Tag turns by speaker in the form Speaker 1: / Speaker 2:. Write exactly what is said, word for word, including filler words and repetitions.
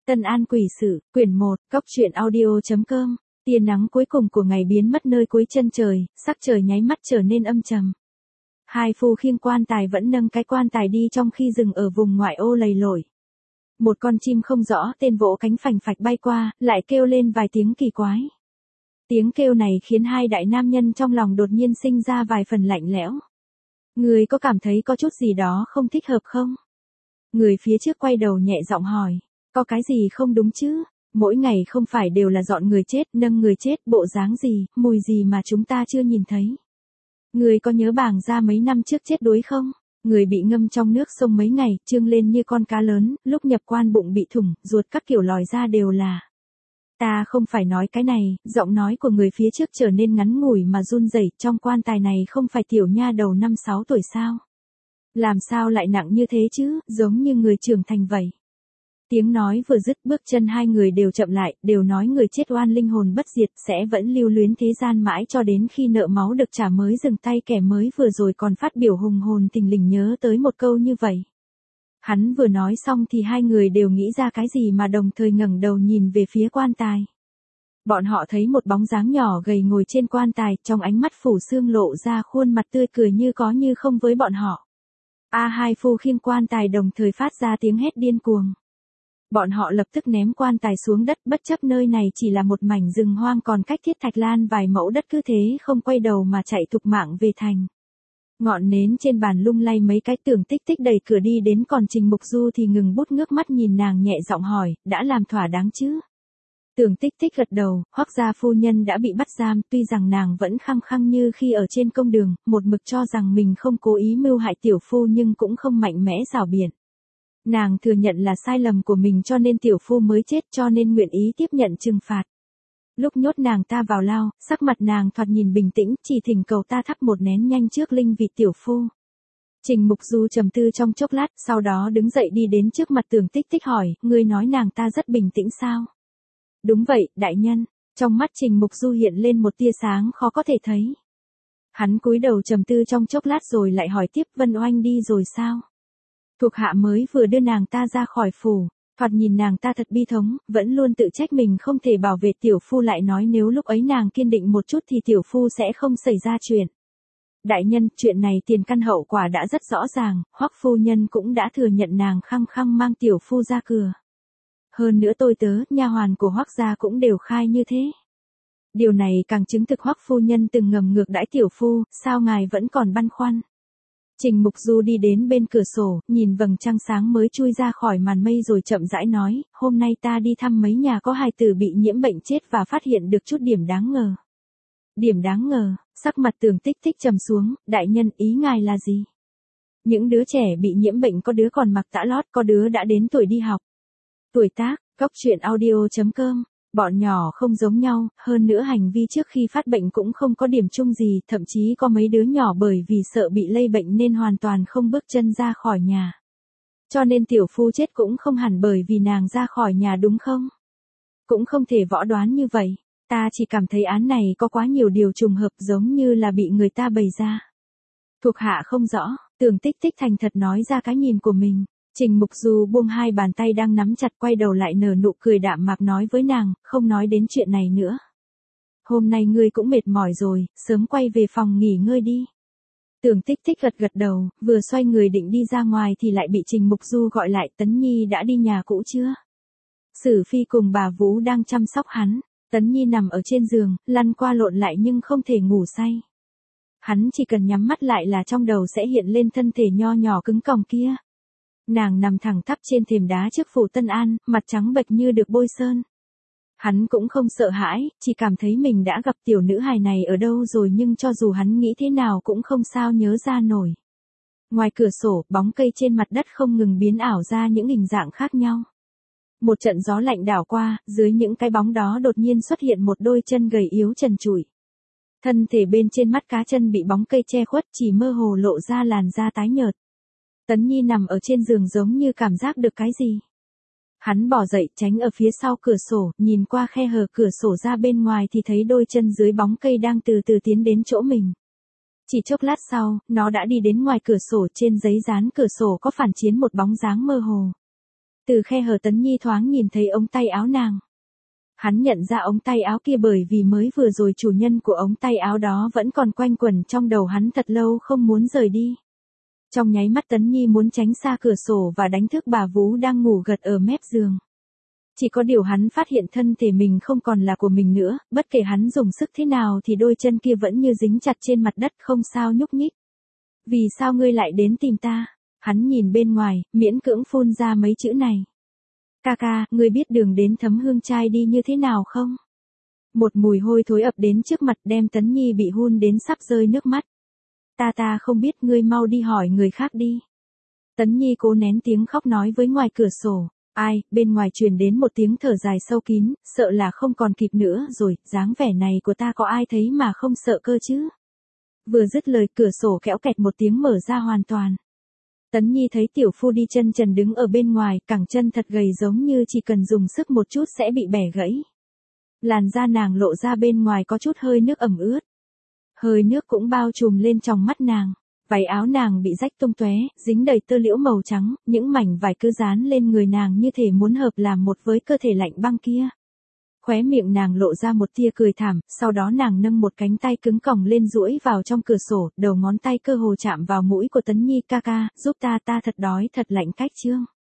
Speaker 1: Tân An quỷ sự, quyển một, cốc truyện audio.com. Tia nắng cuối cùng của ngày biến mất nơi cuối chân trời, sắc trời nháy mắt trở nên âm trầm. Hai phu khiêng quan tài vẫn nâng cái quan tài đi trong khi rừng ở vùng ngoại ô lầy lội. Một con chim không rõ tên vỗ cánh phành phạch bay qua, lại kêu lên vài tiếng kỳ quái. Tiếng kêu này khiến hai đại nam nhân trong lòng đột nhiên sinh ra vài phần lạnh lẽo. Người có cảm thấy có chút gì đó không thích hợp không? Người phía trước quay đầu nhẹ giọng hỏi. Có cái gì không đúng chứ? Mỗi ngày không phải đều là dọn người chết, nâng người chết, bộ dáng gì, mùi gì mà chúng ta chưa nhìn thấy. Người có nhớ bàng ra mấy năm trước chết đuối không? Người bị ngâm trong nước sông mấy ngày, trương lên như con cá lớn, lúc nhập quan bụng bị thủng, ruột các kiểu lòi ra đều là. Ta không phải nói cái này, giọng nói của người phía trước trở nên ngắn ngủi mà run rẩy, trong quan tài này không phải tiểu nha đầu năm sáu tuổi sao? Làm sao lại nặng như thế chứ, giống như người trưởng thành vậy. Tiếng nói vừa dứt, bước chân hai người đều chậm lại, đều nói người chết oan linh hồn bất diệt sẽ vẫn lưu luyến thế gian mãi cho đến khi nợ máu được trả mới dừng tay. Kẻ mới vừa rồi còn phát biểu hùng hồn thình lình nhớ tới một câu như vậy. Hắn vừa nói xong thì hai người đều nghĩ ra cái gì mà đồng thời ngẩng đầu nhìn về phía quan tài. Bọn họ thấy một bóng dáng nhỏ gầy ngồi trên quan tài, trong ánh mắt phủ sương lộ ra khuôn mặt tươi cười như có như không với bọn họ. A hai phu khiêng quan tài đồng thời phát ra tiếng hét điên cuồng. Bọn họ lập tức ném quan tài xuống đất, bất chấp nơi này chỉ là một mảnh rừng hoang còn cách Thiết Thạch Lan vài mẫu đất, cứ thế không quay đầu mà chạy thục mạng về thành. Ngọn nến trên bàn lung lay mấy cái. Tưởng Tích Tích đẩy cửa đi đến, còn Trình Mục Du thì ngừng bút ngước mắt nhìn nàng nhẹ giọng hỏi, đã làm thỏa đáng chứ? Tưởng Tích Tích gật đầu. Hoắc gia phu nhân đã bị bắt giam, tuy rằng nàng vẫn khăng khăng như khi ở trên công đường, một mực cho rằng mình không cố ý mưu hại tiểu phu nhưng cũng không mạnh mẽ rảo biện. Nàng thừa nhận là sai lầm của mình cho nên tiểu phu mới chết, cho nên nguyện ý tiếp nhận trừng phạt. Lúc nhốt nàng ta vào lao, sắc mặt nàng thoạt nhìn bình tĩnh, chỉ thỉnh cầu ta thắp một nén nhanh trước linh vị tiểu phu. Trình Mục Du trầm tư trong chốc lát, sau đó đứng dậy đi đến trước mặt Tưởng Tích Tích hỏi, ngươi nói nàng ta rất bình tĩnh sao? Đúng vậy, đại nhân. Trong mắt Trình Mục Du hiện lên một tia sáng khó có thể thấy. Hắn cúi đầu trầm tư trong chốc lát rồi lại hỏi tiếp, Vân Oanh đi rồi sao? Thuộc hạ mới vừa đưa nàng ta ra khỏi phủ, thoạt nhìn nàng ta thật bi thống, vẫn luôn tự trách mình không thể bảo vệ tiểu phu, lại nói nếu lúc ấy nàng kiên định một chút thì tiểu phu sẽ không xảy ra chuyện. Đại nhân, chuyện này tiền căn hậu quả đã rất rõ ràng, Hoắc phu nhân cũng đã thừa nhận nàng khăng khăng mang tiểu phu ra cửa. Hơn nữa tôi tớ, nha hoàn của Hoắc gia cũng đều khai như thế. Điều này càng chứng thực Hoắc phu nhân từng ngầm ngược đãi tiểu phu, sao ngài vẫn còn băn khoăn? Trình Mục Du đi đến bên cửa sổ, nhìn vầng trăng sáng mới chui ra khỏi màn mây rồi chậm rãi nói, hôm nay ta đi thăm mấy nhà có hài tử bị nhiễm bệnh chết và phát hiện được chút điểm đáng ngờ. Điểm đáng ngờ, sắc mặt Tưởng Tích Tích trầm xuống, đại nhân, ý ngài là gì? Những đứa trẻ bị nhiễm bệnh có đứa còn mặc tã lót, có đứa đã đến tuổi đi học. Tuổi tác, cốc truyện audio.com. Bọn nhỏ không giống nhau, hơn nữa hành vi trước khi phát bệnh cũng không có điểm chung gì, thậm chí có mấy đứa nhỏ bởi vì sợ bị lây bệnh nên hoàn toàn không bước chân ra khỏi nhà. Cho nên tiểu phu chết cũng không hẳn bởi vì nàng ra khỏi nhà đúng không? Cũng không thể võ đoán như vậy, ta chỉ cảm thấy án này có quá nhiều điều trùng hợp giống như là bị người ta bày ra. Thuộc hạ không rõ, Tưởng Tích Tích thành thật nói ra cái nhìn của mình. Trình Mục Du buông hai bàn tay đang nắm chặt, quay đầu lại nở nụ cười đạm mạc nói với nàng, không nói đến chuyện này nữa. Hôm nay ngươi cũng mệt mỏi rồi, sớm quay về phòng nghỉ ngơi đi. Tưởng Tích Tích gật gật đầu, vừa xoay người định đi ra ngoài thì lại bị Trình Mục Du gọi lại, Tấn Nhi đã đi nhà cũ chưa? Sử Phi cùng bà Vũ đang chăm sóc hắn, Tấn Nhi nằm ở trên giường, lăn qua lộn lại nhưng không thể ngủ say. Hắn chỉ cần nhắm mắt lại là trong đầu sẽ hiện lên thân thể nho nhỏ cứng còng kia. Nàng nằm thẳng thắp trên thềm đá trước phủ Tân An, mặt trắng bệch như được bôi sơn. Hắn cũng không sợ hãi, chỉ cảm thấy mình đã gặp tiểu nữ hài này ở đâu rồi nhưng cho dù hắn nghĩ thế nào cũng không sao nhớ ra nổi. Ngoài cửa sổ, bóng cây trên mặt đất không ngừng biến ảo ra những hình dạng khác nhau. Một trận gió lạnh đảo qua, dưới những cái bóng đó đột nhiên xuất hiện một đôi chân gầy yếu trần trụi. Thân thể bên trên mắt cá chân bị bóng cây che khuất, chỉ mơ hồ lộ ra làn da tái nhợt. Tấn Nhi nằm ở trên giường giống như cảm giác được cái gì. Hắn bỏ dậy, tránh ở phía sau cửa sổ, nhìn qua khe hở cửa sổ ra bên ngoài thì thấy đôi chân dưới bóng cây đang từ từ tiến đến chỗ mình. Chỉ chốc lát sau, nó đã đi đến ngoài cửa sổ, trên giấy dán cửa sổ có phản chiếu một bóng dáng mơ hồ. Từ khe hở Tấn Nhi thoáng nhìn thấy ống tay áo nàng. Hắn nhận ra ống tay áo kia bởi vì mới vừa rồi chủ nhân của ống tay áo đó vẫn còn quanh quẩn trong đầu hắn thật lâu không muốn rời đi. Trong nháy mắt Tấn Nhi muốn tránh xa cửa sổ và đánh thức bà vú đang ngủ gật ở mép giường. Chỉ có điều hắn phát hiện thân thể mình không còn là của mình nữa, bất kể hắn dùng sức thế nào thì đôi chân kia vẫn như dính chặt trên mặt đất không sao nhúc nhích. Vì sao ngươi lại đến tìm ta? Hắn nhìn bên ngoài, miễn cưỡng phun ra mấy chữ này. Ca ca, ngươi biết đường đến Thấm Hương Trai đi như thế nào không? Một mùi hôi thối ập đến trước mặt đem Tấn Nhi bị hun đến sắp rơi nước mắt. Ta ta không biết, ngươi mau đi hỏi người khác đi. Tấn Nhi cố nén tiếng khóc nói với ngoài cửa sổ. Ai, bên ngoài truyền đến một tiếng thở dài sâu kín, sợ là không còn kịp nữa rồi, dáng vẻ này của ta có ai thấy mà không sợ cơ chứ? Vừa dứt lời cửa sổ kẽo kẹt một tiếng mở ra hoàn toàn. Tấn Nhi thấy tiểu phu đi chân trần đứng ở bên ngoài, cẳng chân thật gầy giống như chỉ cần dùng sức một chút sẽ bị bẻ gãy. Làn da nàng lộ ra bên ngoài có chút hơi nước ẩm ướt. Hơi nước cũng bao trùm lên trong mắt nàng. Váy áo nàng bị rách tung tóe, dính đầy tơ liễu màu trắng, những mảnh vải cứ dán lên người nàng như thể muốn hợp làm một với cơ thể lạnh băng kia. Khóe miệng nàng lộ ra một tia cười thảm, sau đó nàng nâng một cánh tay cứng còng lên duỗi vào trong cửa sổ, đầu ngón tay cơ hồ chạm vào mũi của Tấn Nhi. Ca ca, giúp ta, ta thật đói thật lạnh cách chương.